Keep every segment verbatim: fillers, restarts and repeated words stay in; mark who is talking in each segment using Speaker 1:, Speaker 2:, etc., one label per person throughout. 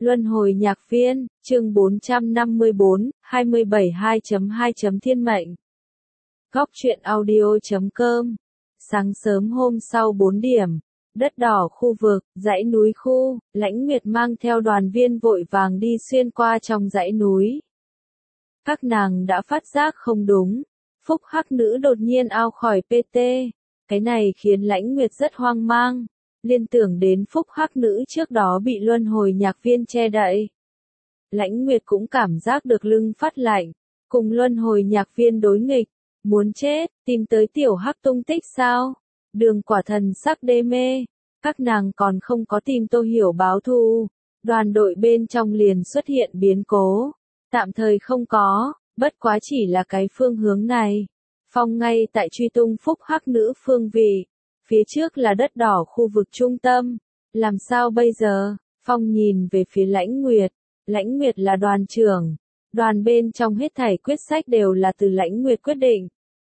Speaker 1: Luân hồi nhạc viên, chương bốn trăm năm mươi bốn, hai mươi bảy hai chấm hai Thiên mệnh. Góc truyện audio chấm com. Sáng sớm hôm sau bốn điểm, đất đỏ khu vực, dãy núi khu, Lãnh Nguyệt mang theo đoàn viên vội vàng đi xuyên qua trong dãy núi. Các nàng đã phát giác không đúng, phúc hắc nữ đột nhiên ao khỏi pê tê. Cái này khiến Lãnh Nguyệt rất hoang mang. Liên tưởng đến phúc hắc nữ trước đó bị luân hồi nhạc viên che đậy. Lãnh Nguyệt cũng cảm giác được lưng phát lạnh, cùng luân hồi nhạc viên đối nghịch, muốn chết, tìm tới tiểu hắc tung tích sao? Đường Quả thần sắc đê mê, các nàng còn không có tìm Tô Hiểu báo thù, đoàn đội bên trong liền xuất hiện biến cố, tạm thời không có, bất quá chỉ là cái phương hướng này. Phong ngay tại truy tung phúc hắc nữ phương vị. Phía trước là đất đỏ khu vực trung tâm, làm sao bây giờ? Phong nhìn về phía Lãnh Nguyệt, Lãnh Nguyệt là đoàn trưởng, đoàn bên trong hết thảy quyết sách đều là từ Lãnh Nguyệt quyết định.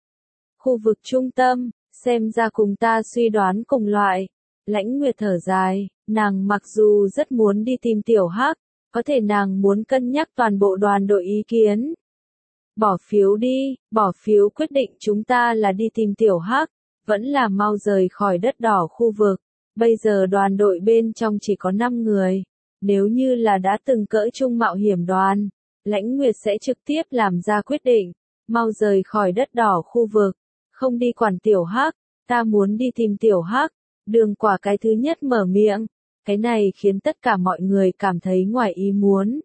Speaker 1: Khu vực trung tâm, xem ra cùng ta suy đoán cùng loại. Lãnh Nguyệt thở dài, nàng mặc dù rất muốn đi tìm tiểu hắc, có thể nàng muốn cân nhắc toàn bộ đoàn đội ý kiến. Bỏ phiếu đi, bỏ phiếu quyết định chúng ta là đi tìm tiểu hắc. Vẫn là mau rời khỏi đất đỏ khu vực, bây giờ đoàn đội bên trong chỉ có năm người, nếu như là đã từng cỡ chung mạo hiểm đoàn, Lãnh Nguyệt sẽ trực tiếp làm ra quyết định, mau rời khỏi đất đỏ khu vực, không đi quản tiểu hắc, ta muốn đi tìm tiểu hắc. Đường Quả cái thứ nhất mở miệng, cái này khiến tất cả mọi người cảm thấy ngoài ý muốn.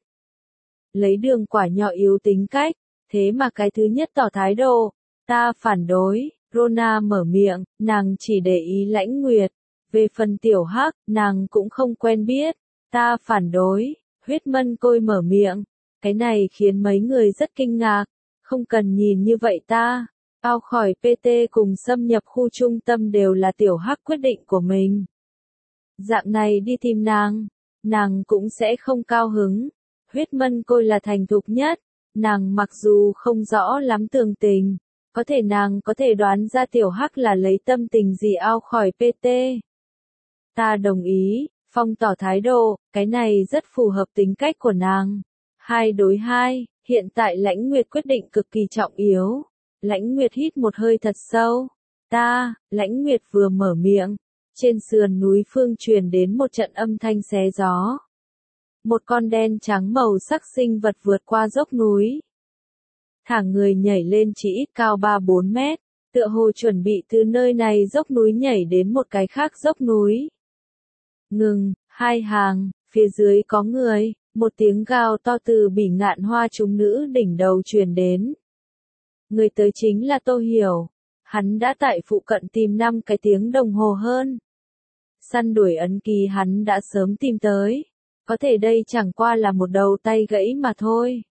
Speaker 1: Lấy Đường Quả nhỏ yếu tính cách, thế mà cái thứ nhất tỏ thái độ, ta phản đối. Rona mở miệng, nàng chỉ để ý Lãnh Nguyệt. Về phần tiểu hắc, nàng cũng không quen biết. Ta phản đối. Huyết Mân Côi mở miệng. Cái này khiến mấy người rất kinh ngạc. Không cần nhìn như vậy ta. Ao khỏi pê tê cùng xâm nhập khu trung tâm đều là tiểu hắc quyết định của mình. Dạng này đi tìm nàng. Nàng cũng sẽ không cao hứng. Huyết Mân Côi là thành thục nhất. Nàng mặc dù không rõ lắm tường tình. Có thể nàng có thể đoán ra tiểu hắc là lấy tâm tình gì ao khỏi pê tê. Ta đồng ý, Phong tỏ thái độ, cái này rất phù hợp tính cách của nàng. Hai đối hai, hiện tại Lãnh Nguyệt quyết định cực kỳ trọng yếu. Lãnh Nguyệt hít một hơi thật sâu. Ta, Lãnh Nguyệt vừa mở miệng. Trên sườn núi phương truyền đến một trận âm thanh xé gió. Một con đen trắng màu sắc sinh vật vượt qua dốc núi. Thẳng người nhảy lên chỉ ít cao ba bốn mét, tựa hồ chuẩn bị từ nơi này dốc núi nhảy đến một cái khác dốc núi. Ngừng, hai hàng, phía dưới có người, một tiếng gào to từ Bỉ Ngạn Hoa chúng nữ đỉnh đầu truyền đến. Người tới chính là Tô Hiểu, hắn đã tại phụ cận tìm năm cái tiếng đồng hồ hơn. Săn đuổi ấn ký hắn đã sớm tìm tới, có thể đây chẳng qua là một đầu tay gãy mà thôi.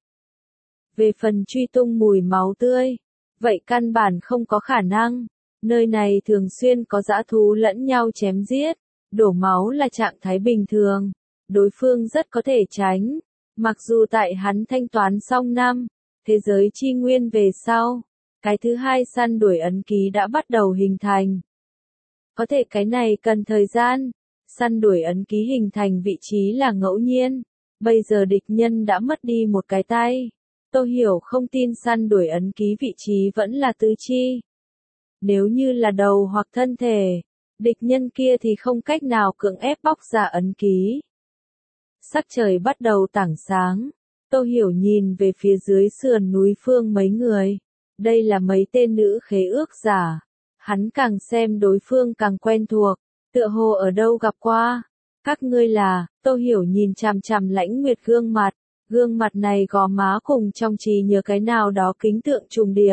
Speaker 1: Về phần truy tung mùi máu tươi, vậy căn bản không có khả năng. Nơi này thường xuyên có dã thú lẫn nhau chém giết, đổ máu là trạng thái bình thường, đối phương rất có thể tránh. Mặc dù tại hắn thanh toán xong năm, thế giới chi nguyên về sau, cái thứ hai săn đuổi ấn ký đã bắt đầu hình thành. Có thể cái này cần thời gian, săn đuổi ấn ký hình thành vị trí là ngẫu nhiên, bây giờ địch nhân đã mất đi một cái tay. Tô Hiểu không tin săn đuổi ấn ký vị trí vẫn là tứ chi. Nếu như là đầu hoặc thân thể, địch nhân kia thì không cách nào cưỡng ép bóc ra ấn ký. Sắc trời bắt đầu tảng sáng, Tô Hiểu nhìn về phía dưới sườn núi phương mấy người. Đây là mấy tên nữ khế ước giả. Hắn càng xem đối phương càng quen thuộc, tựa hồ ở đâu gặp qua. Các ngươi là, Tô Hiểu nhìn chằm chằm Lãnh Nguyệt gương mặt. Gương mặt này gò má cùng trong trí nhớ cái nào đó kính tượng trùng điệp.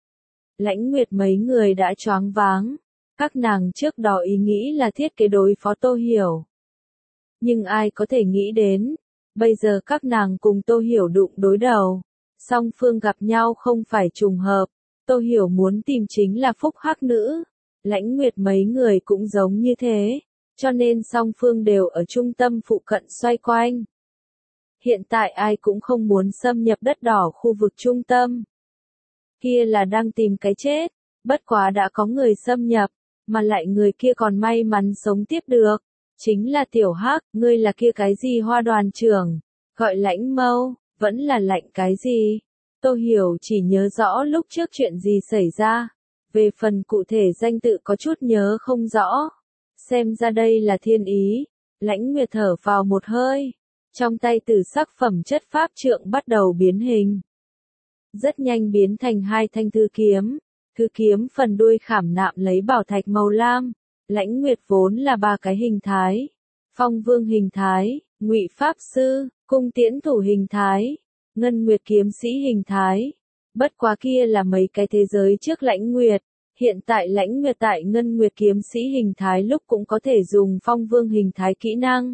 Speaker 1: Lãnh Nguyệt mấy người đã choáng váng. Các nàng trước đó ý nghĩ là thiết kế đối phó Tô Hiểu. Nhưng ai có thể nghĩ đến, bây giờ các nàng cùng Tô Hiểu đụng đối đầu. Song phương gặp nhau không phải trùng hợp. Tô Hiểu muốn tìm chính là phúc hắc nữ. Lãnh Nguyệt mấy người cũng giống như thế. Cho nên song phương đều ở trung tâm phụ cận xoay quanh. Hiện tại ai cũng không muốn xâm nhập đất đỏ khu vực trung tâm. Kia là đang tìm cái chết, bất quá đã có người xâm nhập, mà lại người kia còn may mắn sống tiếp được. Chính là tiểu hắc, ngươi là kia cái gì hoa đoàn trưởng, gọi lãnh mâu, vẫn là lạnh cái gì? Tô Hiểu chỉ nhớ rõ lúc trước chuyện gì xảy ra, về phần cụ thể danh tự có chút nhớ không rõ. Xem ra đây là thiên ý, Lãnh Nguyệt thở vào một hơi, trong tay tử sắc phẩm chất pháp trượng bắt đầu biến hình. Rất nhanh biến thành hai thanh thư kiếm, thư kiếm phần đuôi khảm nạm lấy bảo thạch màu lam. Lãnh Nguyệt vốn là ba cái hình thái, Phong Vương hình thái, Ngụy Pháp Sư, Cung Tiễn Thủ hình thái, Ngân Nguyệt Kiếm Sĩ hình thái. Bất quá kia là mấy cái thế giới trước Lãnh Nguyệt, hiện tại Lãnh Nguyệt tại Ngân Nguyệt Kiếm Sĩ hình thái lúc cũng có thể dùng Phong Vương hình thái kỹ năng.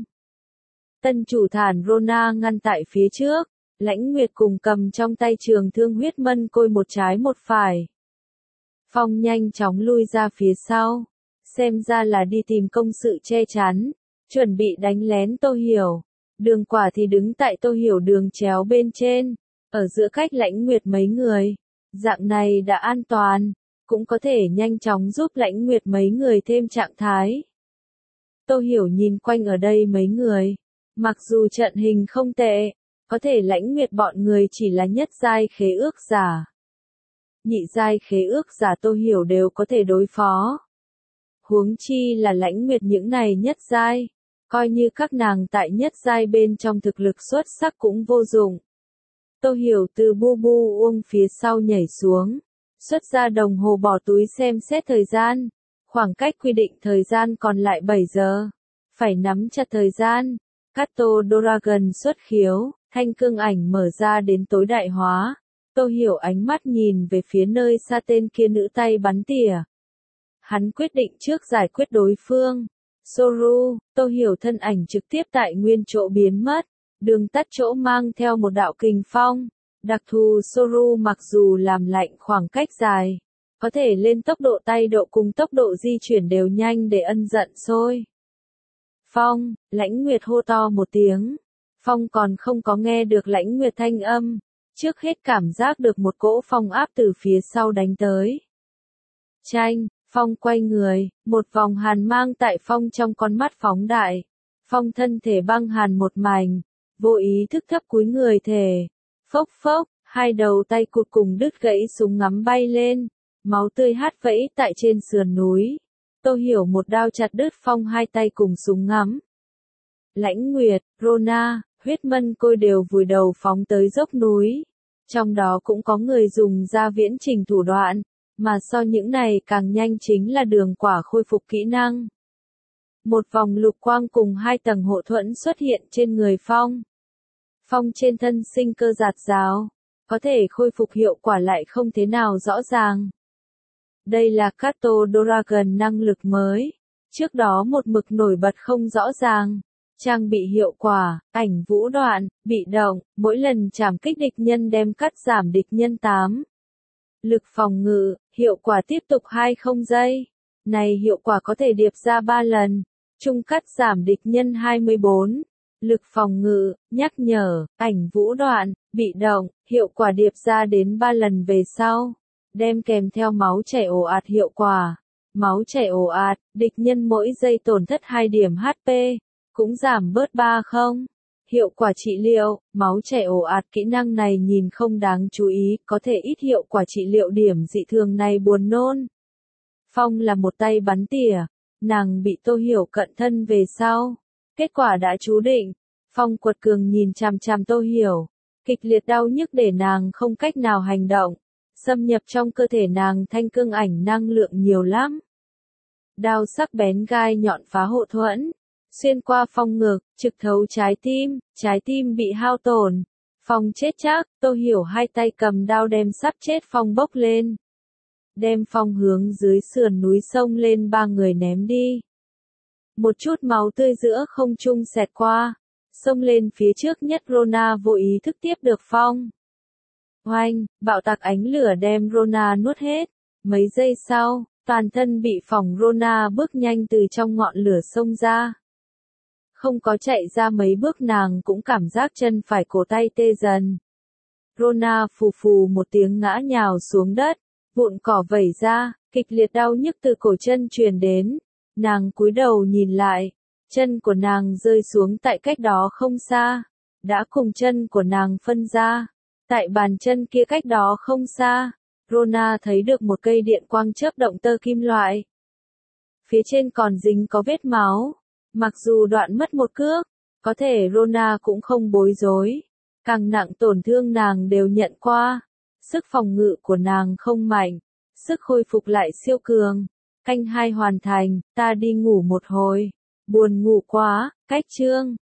Speaker 1: Tân chủ thản Rona ngăn tại phía trước, Lãnh Nguyệt cùng cầm trong tay trường thương huyết mân côi một trái một phải. Phong nhanh chóng lui ra phía sau, xem ra là đi tìm công sự che chắn, chuẩn bị đánh lén Tô Hiểu. Đường Quả thì đứng tại Tô Hiểu đường chéo bên trên, ở giữa cách Lãnh Nguyệt mấy người. Dạng này đã an toàn, cũng có thể nhanh chóng giúp Lãnh Nguyệt mấy người thêm trạng thái. Tô Hiểu nhìn quanh ở đây mấy người, mặc dù trận hình không tệ, có thể Lãnh Nguyệt bọn người chỉ là nhất giai khế ước giả. Nhị giai khế ước giả Tô Hiểu đều có thể đối phó. Huống chi là Lãnh Nguyệt những này nhất giai, coi như các nàng tại nhất giai bên trong thực lực xuất sắc cũng vô dụng. Tô Hiểu từ bu bu uông phía sau nhảy xuống, xuất ra đồng hồ bỏ túi xem xét thời gian, khoảng cách quy định thời gian còn lại bảy giờ, phải nắm chặt thời gian. Kato Dragon xuất khiếu, thanh cương ảnh mở ra đến tối đại hóa. Tô Hiểu ánh mắt nhìn về phía nơi xa tên kia nữ tay bắn tỉa. Hắn quyết định trước giải quyết đối phương. Soru, Tô Hiểu thân ảnh trực tiếp tại nguyên chỗ biến mất, đường tắt chỗ mang theo một đạo kình phong. Đặc thù Soru mặc dù làm lạnh khoảng cách dài, có thể lên tốc độ tay độ cùng tốc độ di chuyển đều nhanh để ân giận sôi. Phong, Lãnh Nguyệt hô to một tiếng. Phong còn không có nghe được Lãnh Nguyệt thanh âm, trước hết cảm giác được một cỗ phong áp từ phía sau đánh tới. Chanh, Phong quay người, một vòng hàn mang tại Phong trong con mắt phóng đại. Phong thân thể băng hàn một mảnh, vô ý thức thấp cúi người thể. Phốc phốc, hai đầu tay cụt cùng đứt gãy súng ngắm bay lên, máu tươi hát vẫy tại trên sườn núi. Tô Hiểu một đao chặt đứt Phong hai tay cùng súng ngắm. Lãnh Nguyệt, Rona, huyết mân côi đều vùi đầu phóng tới dốc núi. Trong đó cũng có người dùng ra viễn trình thủ đoạn, mà so những này càng nhanh chính là Đường Quả khôi phục kỹ năng. Một vòng lục quang cùng hai tầng hộ thuẫn xuất hiện trên người Phong. Phong trên thân sinh cơ rạt rào, có thể khôi phục hiệu quả lại không thế nào rõ ràng. Đây là Kato Dragon năng lực mới, trước đó một mực nổi bật không rõ ràng. Trang bị hiệu quả, ảnh vũ đoạn, bị động, mỗi lần chạm kích địch nhân đem cắt giảm địch nhân tám. Lực phòng ngự, hiệu quả tiếp tục hai mươi giây. Này hiệu quả có thể điệp ra ba lần. Trung cắt giảm địch nhân hai mươi bốn. Lực phòng ngự, nhắc nhở, ảnh vũ đoạn, bị động, hiệu quả điệp ra đến ba lần về sau. Đem kèm theo máu chảy ồ ạt hiệu quả. Máu chảy ồ ạt, địch nhân mỗi giây tổn thất hai điểm hát pê. Cũng giảm bớt ba không. Hiệu quả trị liệu, máu chảy ồ ạt kỹ năng này nhìn không đáng chú ý, có thể ít hiệu quả trị liệu điểm dị thường này buồn nôn. Phong là một tay bắn tỉa, nàng bị Tô Hiểu cận thân về sau. Kết quả đã chú định, Phong quật cường nhìn chằm chằm Tô Hiểu, kịch liệt đau nhức để nàng không cách nào hành động, xâm nhập trong cơ thể nàng thanh cương ảnh năng lượng nhiều lắm. Đao sắc bén gai nhọn phá hộ thuẫn, xuyên qua Phong ngực, trực thấu trái tim, trái tim bị hao tổn. Phong chết chắc, Tô Hiểu hai tay cầm đao đem sắp chết Phong bốc lên. Đem Phong hướng dưới sườn núi sông lên ba người ném đi. Một chút máu tươi giữa không trung xẹt qua, xông lên phía trước nhất Rona vô ý thức tiếp được Phong. Oanh, bạo tạc ánh lửa đem Rona nuốt hết. Mấy giây sau, toàn thân bị phỏng Rona bước nhanh từ trong ngọn lửa xông ra. Không có chạy ra mấy bước nàng cũng cảm giác chân phải cổ tay tê dần. Rona phù phù một tiếng ngã nhào xuống đất, vụn cỏ vẩy ra, kịch liệt đau nhức từ cổ chân truyền đến. Nàng cúi đầu nhìn lại, Chân của nàng rơi xuống tại cách đó không xa, đã cùng chân của nàng phân ra. Tại bàn chân kia cách đó không xa, Rona thấy được một cây điện quang chớp động tơ kim loại. Phía trên còn dính có vết máu. Mặc dù đoạn mất một cước, có thể Rona cũng không bối rối. Càng nặng tổn thương nàng đều nhận qua. Sức phòng ngự của nàng không mạnh, sức khôi phục lại siêu cường. Canh hai hoàn thành, ta đi ngủ một hồi. Buồn ngủ quá, cách chương.